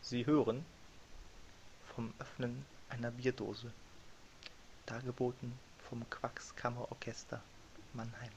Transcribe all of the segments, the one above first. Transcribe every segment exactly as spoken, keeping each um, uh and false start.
Sie hören vom Öffnen einer Bierdose, dargeboten vom Quackskammerorchester Mannheim.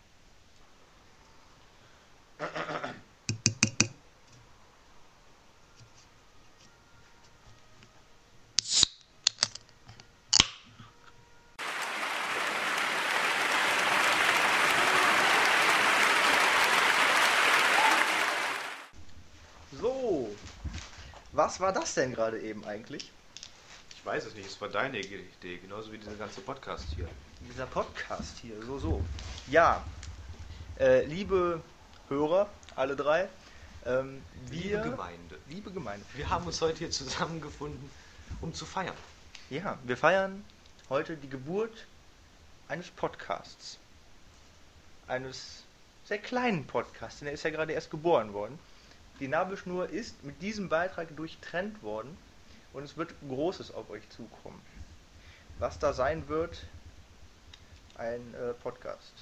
So, was war das denn gerade eben eigentlich? Ich weiß es nicht, es war deine Idee, genauso wie dieser ganze Podcast hier. Dieser Podcast hier, so, so. Ja, äh, liebe Hörer, alle drei, ähm, wir, Liebe Gemeinde. Liebe Gemeinde. Wir haben uns heute hier zusammengefunden, um zu feiern. Ja, wir feiern heute die Geburt eines Podcasts. Eines sehr kleinen Podcasts, denn er ist ja gerade erst geboren worden. Die Nabelschnur ist mit diesem Beitrag durchtrennt worden und es wird Großes auf euch zukommen. Was da sein wird, ein äh, Podcast.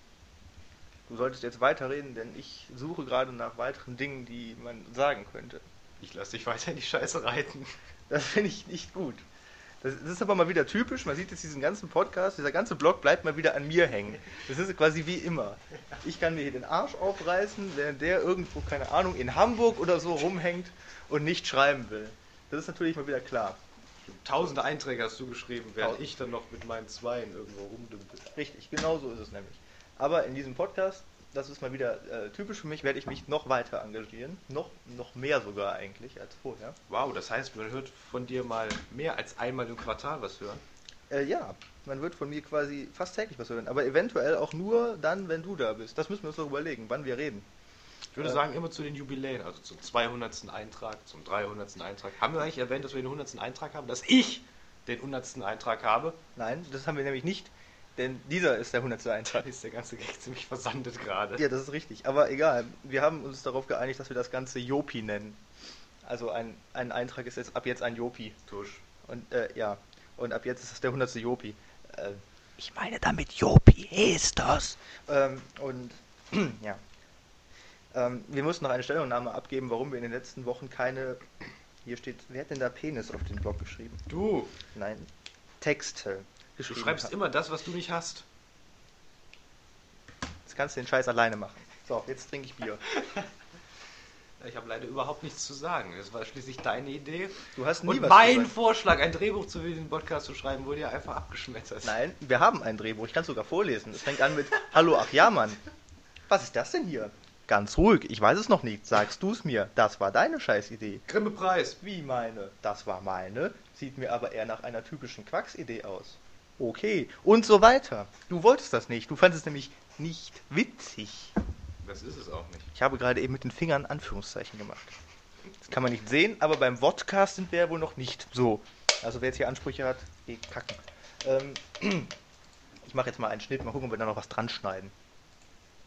Du solltest jetzt weiterreden, denn ich suche gerade nach weiteren Dingen, die man sagen könnte. Ich lasse dich weiter in die Scheiße reiten. Das finde ich nicht gut. Das, das ist aber mal wieder typisch. Man sieht jetzt diesen ganzen Podcast, dieser ganze Blog bleibt mal wieder an mir hängen. Das ist quasi wie immer. Ich kann mir hier den Arsch aufreißen, während der irgendwo, keine Ahnung, in Hamburg oder so rumhängt und nicht schreiben will. Das ist natürlich mal wieder klar. Tausende Einträge hast du geschrieben, während Tausend. ich dann noch mit meinen Zweien irgendwo rumdümpel. Richtig, genau so ist es nämlich. Aber in diesem Podcast, das ist mal wieder äh, typisch für mich, werde ich mich noch weiter engagieren. Noch, noch mehr sogar eigentlich als vorher. Wow, das heißt, man hört von dir mal mehr als einmal im Quartal was hören? Äh, ja, man wird von mir quasi fast täglich was hören. Aber eventuell auch nur dann, wenn du da bist. Das müssen wir uns noch überlegen, wann wir reden. Ich würde Äh, sagen, immer zu den Jubiläen, also zum zweihundertsten Eintrag, zum dreihundertsten Eintrag. Haben wir eigentlich erwähnt, dass wir den hundertsten Eintrag haben? Dass ich den hundertsten Eintrag habe? Nein, das haben wir nämlich nicht. Denn dieser ist der hundertste Eintrag. Dann ist der ganze Gag ziemlich versandet gerade. Ja, das ist richtig. Aber egal. Wir haben uns darauf geeinigt, dass wir das Ganze Jopi nennen. Also ein, ein Eintrag ist jetzt ab jetzt ein Jopi. Tusch. Und äh, ja. Und ab jetzt ist es der hundertste Jopi. Äh, ich meine damit Jopi ist das. Ähm, und ja. Ähm, wir mussten noch eine Stellungnahme abgeben, warum wir in den letzten Wochen keine. Hier steht, wer hat denn da Penis auf den Blog geschrieben? Du, Nein. Texte. du geschrieben schreibst haben. immer das, was du nicht hast. Jetzt kannst du den Scheiß alleine machen. So, jetzt trinke ich Bier. Ich habe leider überhaupt nichts zu sagen. Es war schließlich deine Idee. Du hast nie Und was mein gesagt. Vorschlag, ein Drehbuch zu diesem Podcast zu schreiben, wurde ja einfach abgeschmettert. Nein, wir haben ein Drehbuch. Ich kann es sogar vorlesen. Es fängt an mit Hallo, ach ja, Mann. Was ist das denn hier? Ganz ruhig, ich weiß es noch nicht. Sagst du es mir. Das war deine Scheißidee. Grimme-Preis. Wie meine? Das war meine. Sieht mir aber eher nach einer typischen Quacksidee aus. Okay, und so weiter. Du wolltest das nicht. Du fandest es nämlich nicht witzig. Das ist es auch nicht. Ich habe gerade eben mit den Fingern Anführungszeichen gemacht. Das kann man nicht sehen, aber beim Vodcast sind wir ja wohl noch nicht so. Also wer jetzt hier Ansprüche hat, geht kacken. Ähm, ich mache jetzt mal einen Schnitt, mal gucken, ob wir da noch was dran schneiden.